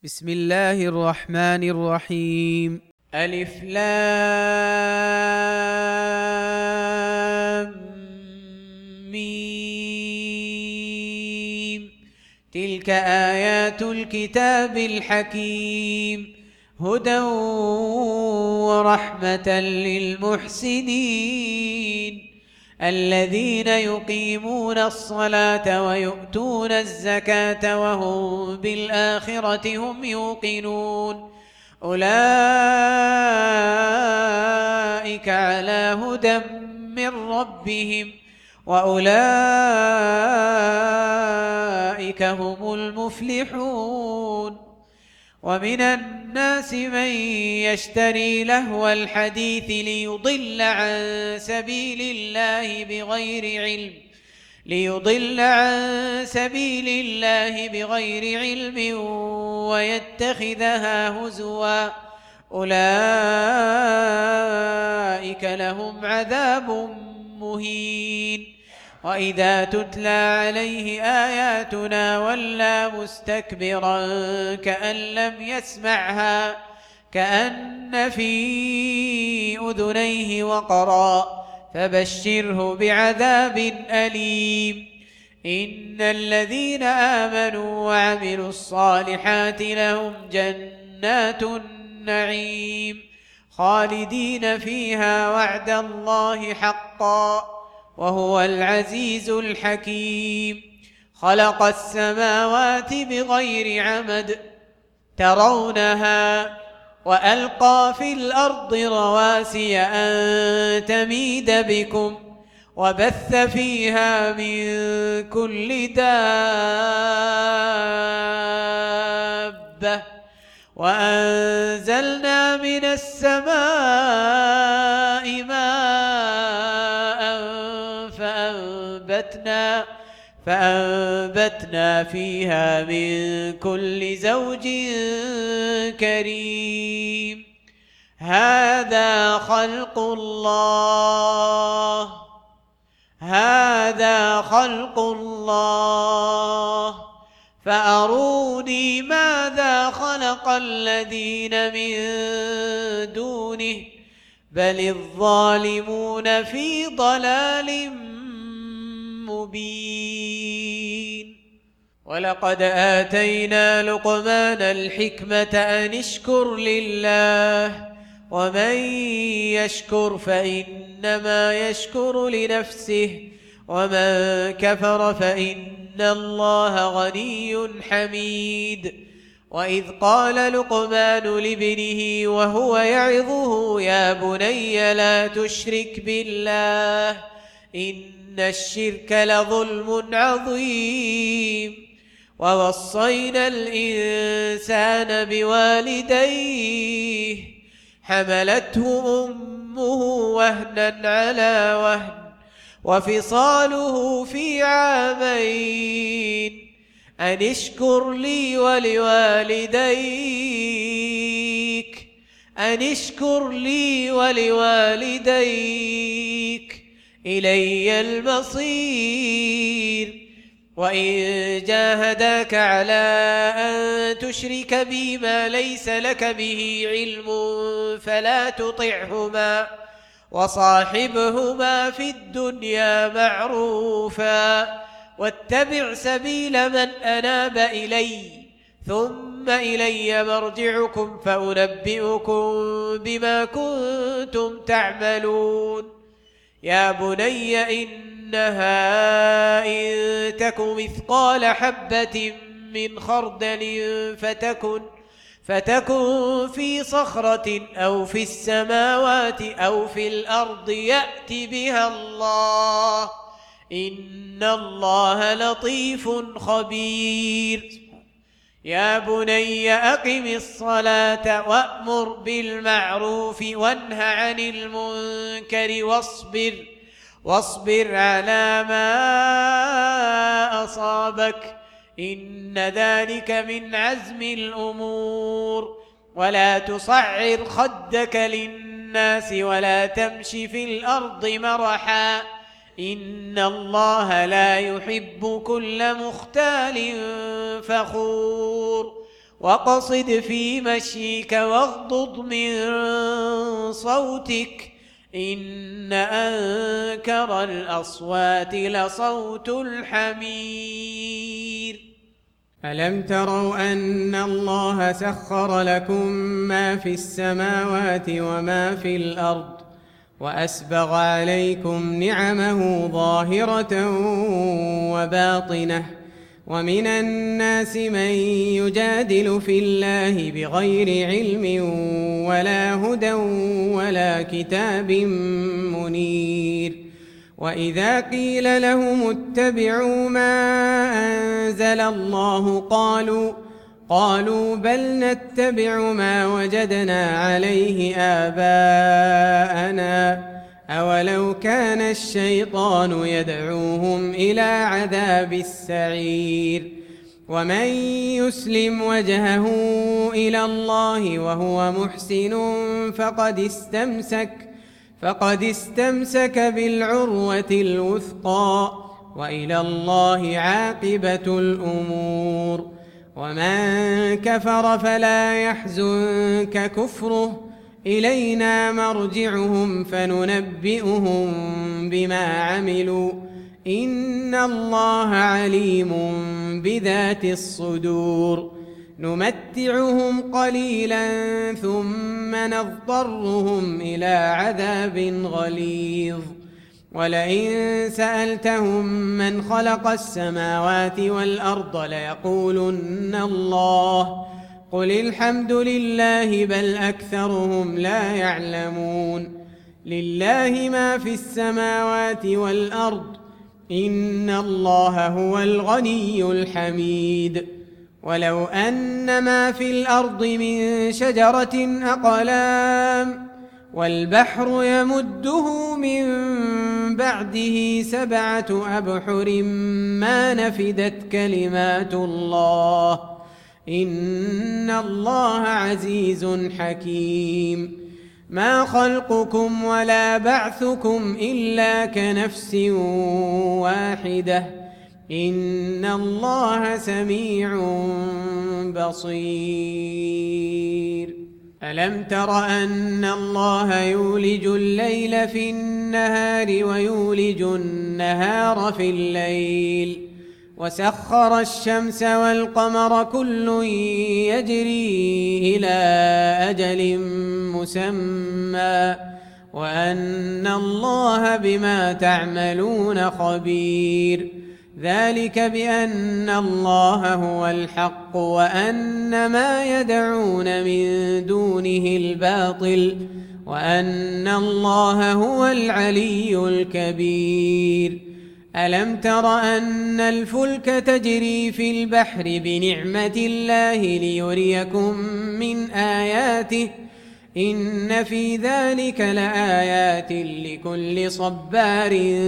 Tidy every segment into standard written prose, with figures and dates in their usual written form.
بسم الله الرحمن الرحيم. ألف لام ميم. تلك آيات الكتاب الحكيم، هدى ورحمة للمحسنين الذين يقيمون الصلاة ويؤتون الزكاة وهم بالآخرة هم يوقنون. أولئك على هدى من ربهم وأولئك هم المفلحون. ومن الناس من يشتري لهو الحديث ليضل عن سبيل الله بغير علم ويتخذها هزوا. أولئك لهم عذاب مهين. وإذا تتلى عليه آياتنا ولى مستكبرا كأن لم يسمعها كأن في أذنيه وقرا فبشره بعذاب أليم. إن الذين آمنوا وعملوا الصالحات لهم جنات النعيم خالدين فيها وعد الله حقا وهو العزيز الحكيم. خلق السماوات بغير عمد ترونها وألقى في الأرض رواسي أن تميد بكم وبث فيها من كل دابة وأنزلنا من السماء ماء فأنبتنا فيها من كل زوج كريم. هذا خلق الله فأروني ماذا خلق الذين من دونه بل الظالمون في ضلال مبين. ولقد آتينا لقمان الحكمة أن اشكر لله ومن يشكر فإنما يشكر لنفسه ومن كفر فإن الله غني حميد. وإذ قال لقمان لابنه وهو يعظه يا بني لا تشرك بالله إن الشرك لظلم عظيم. ووصينا الإنسان بوالديه حملته أمه وهنا على وهن وفصاله في عامين أن اشكر لي ولوالديك إلي المصير. وإن جاهداك على أن تشرك بي ما ليس لك به علم فلا تطعهما وصاحبهما في الدنيا معروفا واتبع سبيل من أناب إلي ثم إلي مرجعكم فأنبئكم بما كنتم تعملون. يا بني إنها إن تك مثقال حبة من خردل فتكن في صخرة أو في السماوات أو في الأرض يأت بها الله إن الله لطيف خبير. يا بني أقم الصلاة وأمر بالمعروف وانه عن المنكر واصبر على ما أصابك إن ذلك من عزم الأمور. ولا تصعر خدك للناس ولا تمش في الأرض مرحا إن الله لا يحب كل مختال فخور وقصد في مشيك واغضض من صوتك إن أنكر الأصوات لصوت الحمير. ألم تروا أن الله سخر لكم ما في السماوات وما في الأرض وأسبغ عليكم نعمه ظاهرة وباطنة ومن الناس من يجادل في الله بغير علم ولا هدى ولا كتاب منير وإذا قيل لهم اتبعوا ما أنزل الله قالوا بل نتبع ما وجدنا عليه آباءنا أولو كان الشيطان يدعوهم إلى عذاب السعير ومن يسلم وجهه إلى الله وهو محسن فقد استمسك بالعروة الوثقى وإلى الله عاقبة الأمور ومن كفر فلا يحزنك كفره إلينا مرجعهم فننبئهم بما عملوا إن الله عليم بذات الصدور نمتعهم قليلا ثم نضطرهم إلى عذاب غليظ ولئن سألتهم من خلق السماوات والأرض ليقولن الله قل الحمد لله بل أكثرهم لا يعلمون لله ما في السماوات والأرض إن الله هو الغني الحميد ولو أن ما في الأرض من شجرة أقلام والبحر يمده من بعده 7 أبحر ما نفدت كلمات الله إن الله عزيز حكيم ما خلقكم ولا بعثكم إلا كنفس واحدة إن الله سميع بصير ألم تر أن الله يولج الليل في النهار ويولج النهار في الليل وسخر الشمس والقمر كل يجري إلى أجل مسمى وأن الله بما تعملون خبير ذلك بأن الله هو الحق وأن ما يدعون من دونه الباطل وأن الله هو العلي الكبير ألم تر أن الفلك تجري في البحر بنعمة الله ليريكم من آياته إن في ذلك لآيات لكل صبار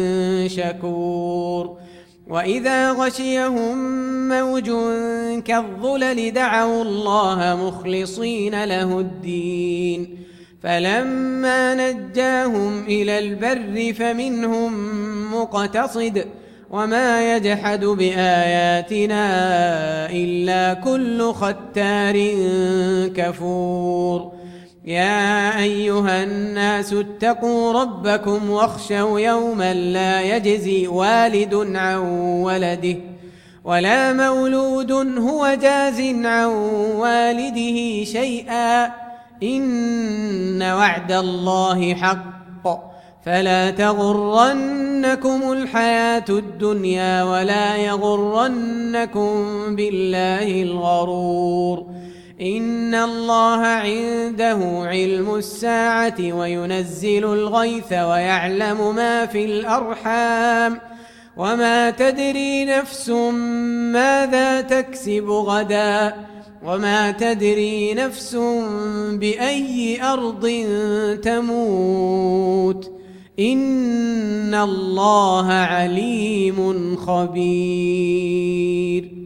شكور وإذا غشيهم موج كالظلل دعوا الله مخلصين له الدين فلما نجاهم إلى البر فمنهم مقتصد وما يجحد بآياتنا إلا كل ختار كفور يا أيها الناس اتقوا ربكم واخشوا يوما لا يجزي والد عن ولده ولا مولود هو جاز عن والده شيئا إن وعد الله حق فلا تغرنكم الحياة الدنيا ولا يغرنكم بالله الغرور إن الله عنده علم الساعة وينزل الغيث ويعلم ما في الأرحام وما تدري نفس ماذا تكسب غدا وما تدري نفس بأي أرض تموت إن الله عليم خبير